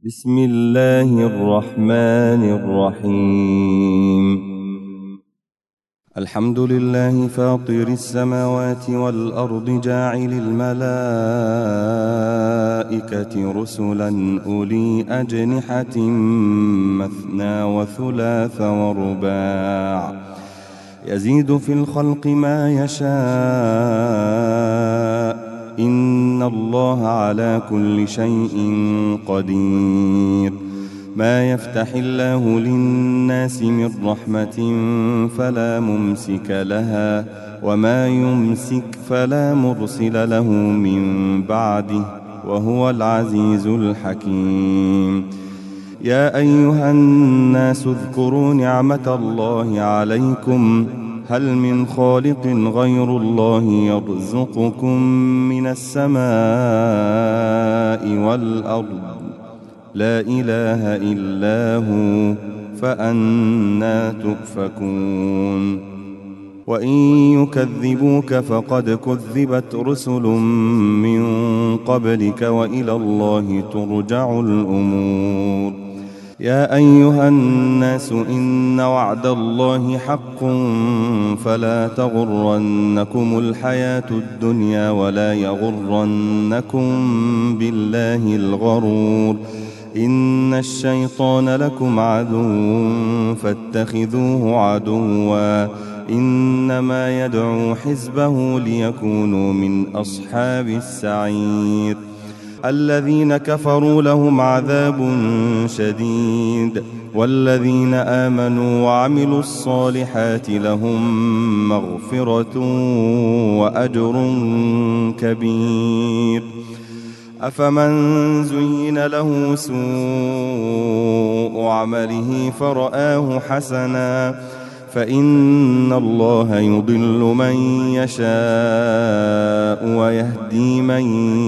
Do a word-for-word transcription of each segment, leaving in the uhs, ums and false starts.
بسم الله الرحمن الرحيم. الحمد لله فاطر السماوات والأرض جاعل الملائكة رسلا أولي أجنحة مثنى وثلاث ورباع يزيد في الخلق ما يشاء إن الله على كل شيء قدير. ما يفتح الله للناس من رحمة فلا ممسك لها وما يمسك فلا مرسل له من بعده وهو العزيز الحكيم. يا أيها الناس اذكروا نعمة الله عليكم هل من خالق غير الله يرزقكم من السماء والأرض لا إله إلا هو فأنى تؤفكون. وإن يكذبوك فقد كذبت رسل من قبلك وإلى الله ترجع الأمور. يا أيها الناس إن وعد الله حق فلا تغرنكم الحياة الدنيا ولا يغرنكم بالله الغرور. إن الشيطان لكم عدو فاتخذوه عدوا إنما يدعو حزبه ليكونوا من أصحاب السعير. الذين كفروا لهم عذاب شديد والذين آمنوا وعملوا الصالحات لهم مغفرة وأجر كبير. أفمن زين له سوء عمله فرآه حسنا فإن الله يضل من يشاء ويهدي من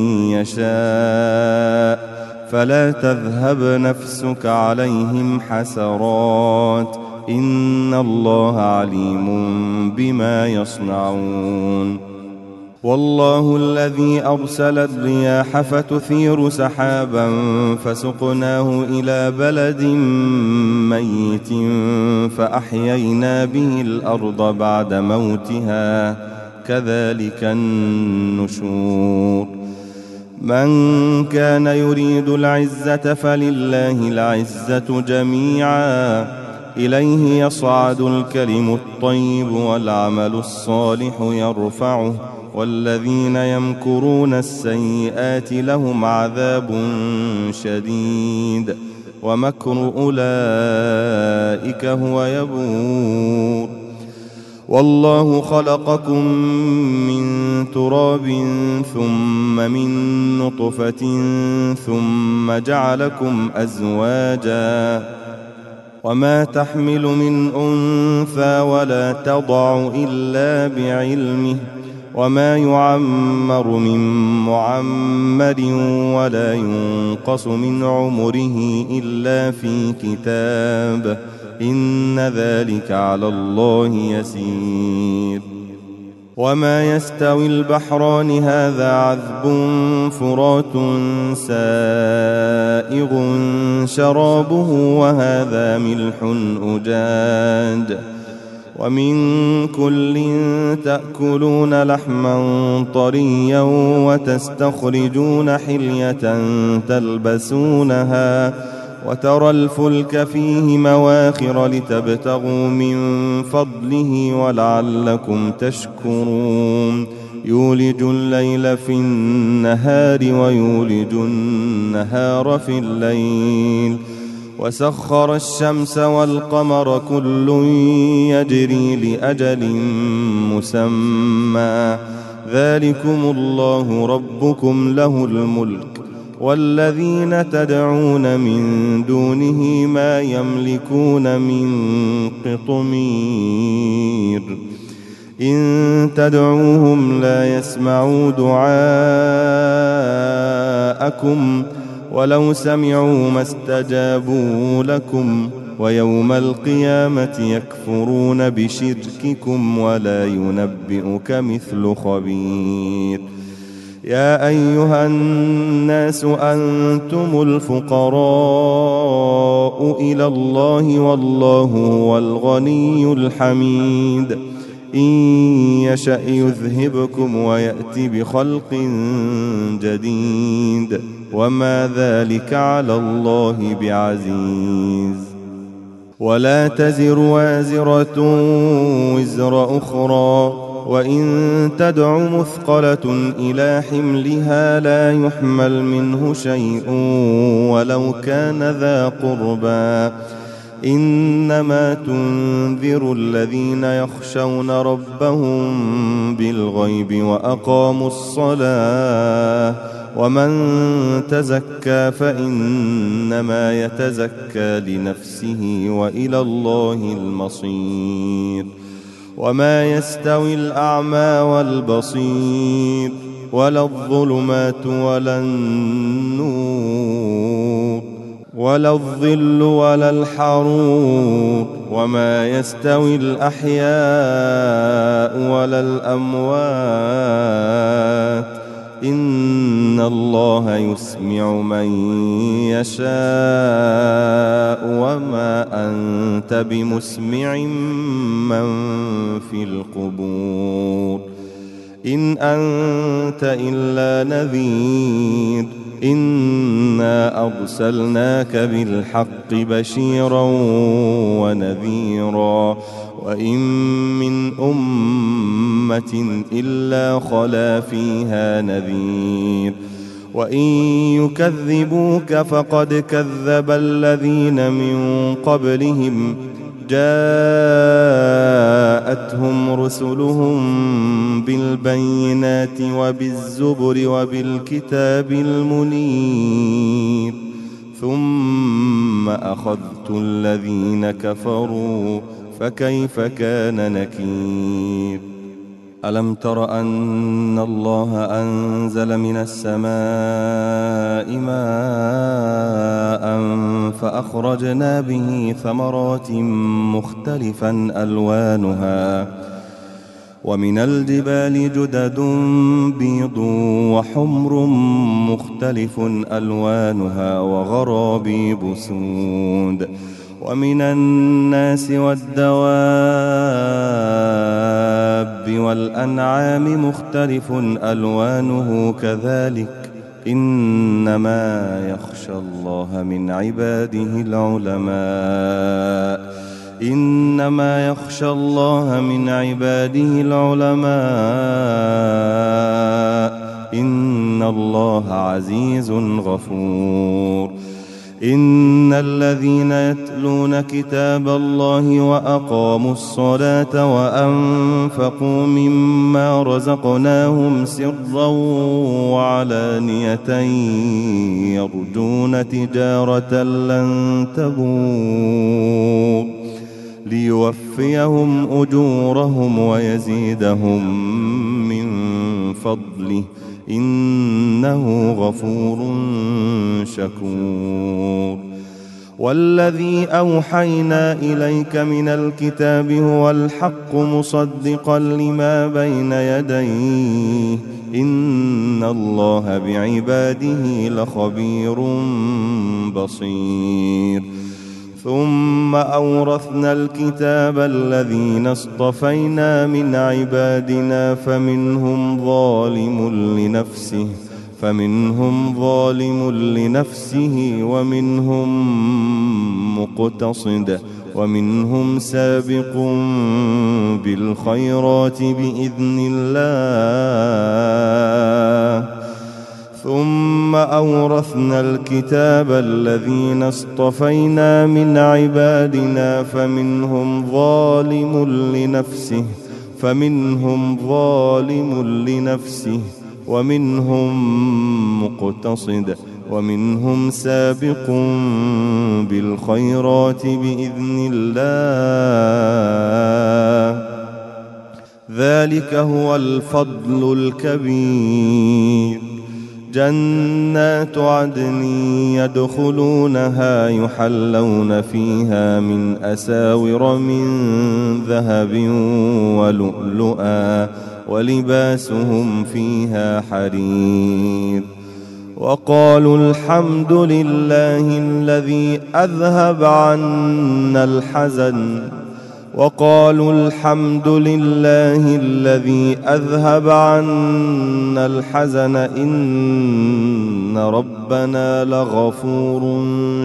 يشاء فلا تذهب نفسك عليهم حسرات إن الله عليم بما يصنعون. والله الذي أرسل الرياح فتثير سحابا فسقناه إلى بلد ميت فأحيينا به الأرض بعد موتها كذلك النشور. من كان يريد العزة فلله العزة جميعا إليه يصعد الكلم الطيب والعمل الصالح يرفعه والذين يمكرون السيئات لهم عذاب شديد ومكر أولئك هو يبور. والله خلقكم من تراب ثم من نطفة ثم جعلكم أزواجا وما تحمل من أنثى ولا تضع إلا بعلمه وما يعمر من معمر ولا ينقص من عمره إلا في كتاب إن ذلك على الله يسير. وما يستوي البحران هذا عذب فرات سائغ شرابه وهذا ملح أجاج ومن كل تأكلون لحما طريا وتستخرجون حلية تلبسونها وترى الفلك فيه مواخر لتبتغوا من فضله ولعلكم تشكرون. يولج الليل في النهار ويولج النهار في الليل وسخر الشمس والقمر كل يجري لأجل مسمى ذلكم الله ربكم له الملك والذين تدعون من دونه ما يملكون من قطمير. إن تدعوهم لا يسمعوا دعاءكم ولو سمعوا ما استجابوا لكم ويوم القيامة يكفرون بشرككم ولا ينبئك مثل خبير. يا أيها الناس أنتم الفقراء إلى الله والله هو الغني الحميد إن يشأ يذهبكم ويأت بخلق جديد وما ذلك على الله بعزيز ولا تزر وازرة وزر أخرى وإن تدع مثقلة إلى حملها لا يحمل منه شيء ولو كان ذا قربى إنما تنذر الذين يخشون ربهم بالغيب وأقاموا الصلاة ومن تزكى فإنما يتزكى لنفسه وإلى الله المصير وما يستوي الأعمى والبصير ولا الظلمات ولا النور ولا الظل ولا الحرور وما يستوي الأحياء ولا الأموات إن الله يسمع من يشاء وما أنت بمسمع من في القبور إن أنت إلا نذير إنا أرسلناك بالحق بشيرا ونذيرا وإن من أمة إلا خلا فيها نذير وإن يكذبوك فقد كذب الذين من قبلهم جاءتهم رسلهم بالبينات وبالزبر وبالكتاب المنير ثم أخذت الذين كفروا فكيف كان نكير ألم تر أن الله أنزل من السماء ماء فأخرجنا به ثمرات مختلفا ألوانها ومن الجبال جدد بيض وحمر مختلف ألوانها وغرابيب سود ومن الناس والدواب والأنعام مختلف ألوانه كذلك إنما يخشى الله من عباده العلماء إنما يخشى الله من عباده العلماء إن الله عزيز غفور إن الذين يتلون كتاب الله وأقاموا الصلاة وأنفقوا مما رزقناهم سرا وعلانية يرجون تجارة لن تبور ليوفيهم أجورهم ويزيدهم من فضله إنه غفور شكور والذي أوحينا إليك من الكتاب هو الحق مصدقا لما بين يديه إن الله بعباده لخبير بصير ثم أورثنا الكتاب الذين اصطفينا من عبادنا فمنهم ظالم لنفسه فمنهم ظالم لنفسه ومنهم مقتصد ومنهم سابق بالخيرات بإذن الله ثم أورثنا الكتاب الذين اصطفينا من عبادنا فمنهم ظالم لنفسه فمنهم ظالم لنفسه ومنهم مقتصد ومنهم سابق بالخيرات بإذن الله ذلك هو الفضل الكبير جنات عدن يدخلونها يحلون فيها من أساور من ذهب ولؤلؤا ولباسهم فيها حرير. وقالوا الحمد لله الذي أذهب عنا الحزن وقالوا الحمد لله الذي أذهب عنا الحزن إن ربنا لغفور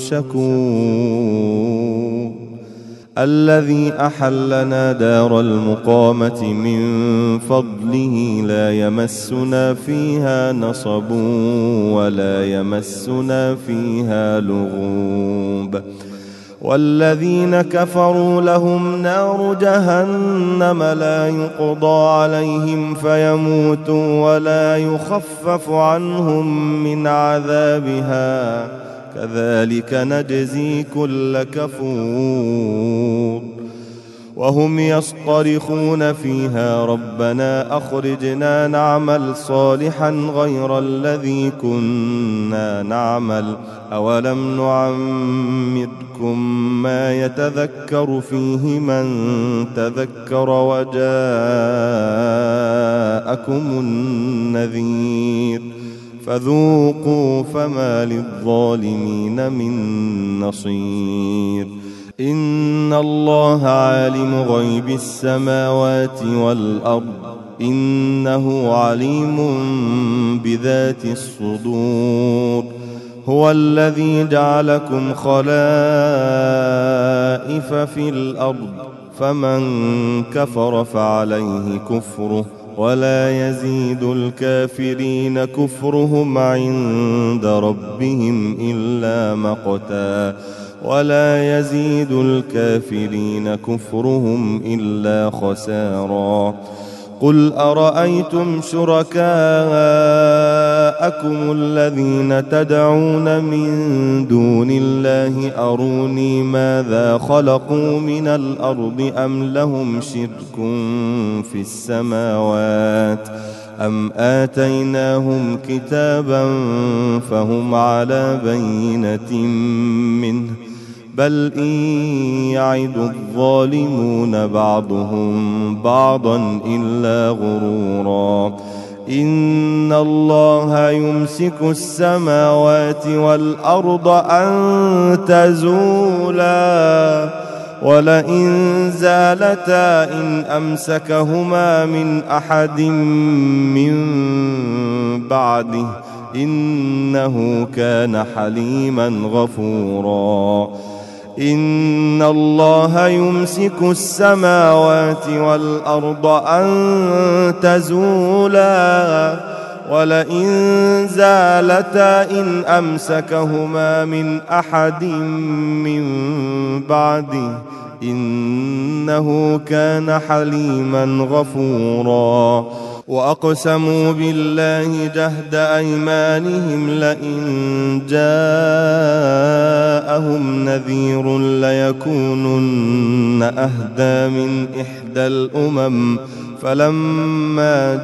شكور. الذي أحلنا دار المقامة من فضله لا يمسنا فيها نصب ولا يمسنا فيها لغوب. والذين كفروا لهم نار جهنم لا يقضى عليهم فيموتوا ولا يخفف عنهم من عذابها كذلك نجزي كل كفور. وهم يصطرخون فيها ربنا أخرجنا نعمل صالحا غير الذي كنا نعمل أولم نعمركم ما يتذكر فيه من تذكر وجاءكم النذير فذوقوا فما للظالمين من نصير. إن الله عالم غيب السماوات والأرض إنه عليم بذات الصدور. هو الذي جعلكم خلائف في الأرض فمن كفر فعليه كفره ولا يزيد الكافرين كفرهم عند ربهم إلا مقتا ولا يزيد الكافرين كفرهم إلا خسارا. قل أرأيتم شركاءكم الذين تدعون من دون الله أروني ماذا خلقوا من الأرض أم لهم شرك في السماوات أم آتيناهم كتابا فهم على بينة منه بل إن يعد الظالمون بعضهم بعضا إلا غرورا. إن الله يمسك السماوات والأرض أن تزولا ولئن زالتا إن أمسكهما من أحد من بعده إنه كان حليما غفورا. إن الله يمسك السماوات والأرض أن تزولا ولئن زالتا إن أمسكهما من أحد من بعده إنه كان حليما غفورا. وأقسموا بالله جهد أيمانهم لئن جاءهم نذير ليكونن أهدى من إحدى الأمم فلما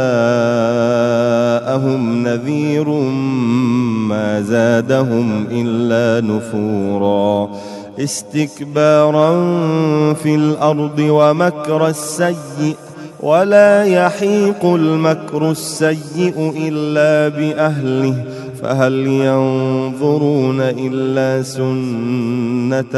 جاءهم نذير ما زادهم إلا نفورا. استكبارا في الأرض ومكر السيء ولا يحيق المكر السيء إلا بأهله فهل ينظرون إلا سنة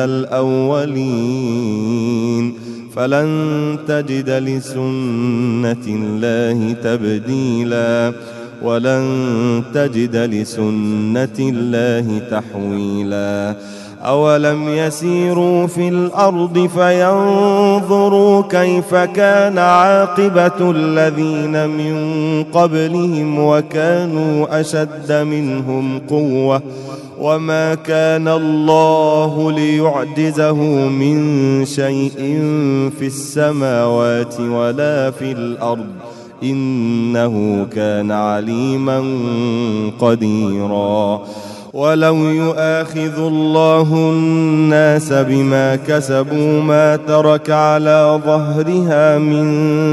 الأولين فلن تجد لسنة الله تبديلا ولن تجد لسنة الله تحويلا. أولم يسيروا في الأرض فينظروا كيف كان عاقبة الذين من قبلهم وكانوا أشد منهم قوة وما كان الله ليعجزه من شيء في السماوات ولا في الأرض إنه كان عليما قديرا. ولو يؤاخذ الله الناس بما كسبوا ما ترك على ظهرها من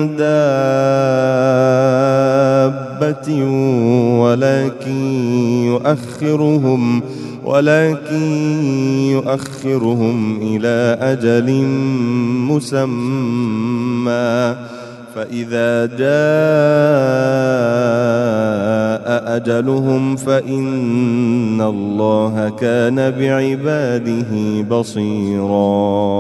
دابة ولكن يؤخرهم ولكن يؤخرهم إلى أجل مسمى فإذا جاء أجلهم فإن الله كان بعباده بصيرا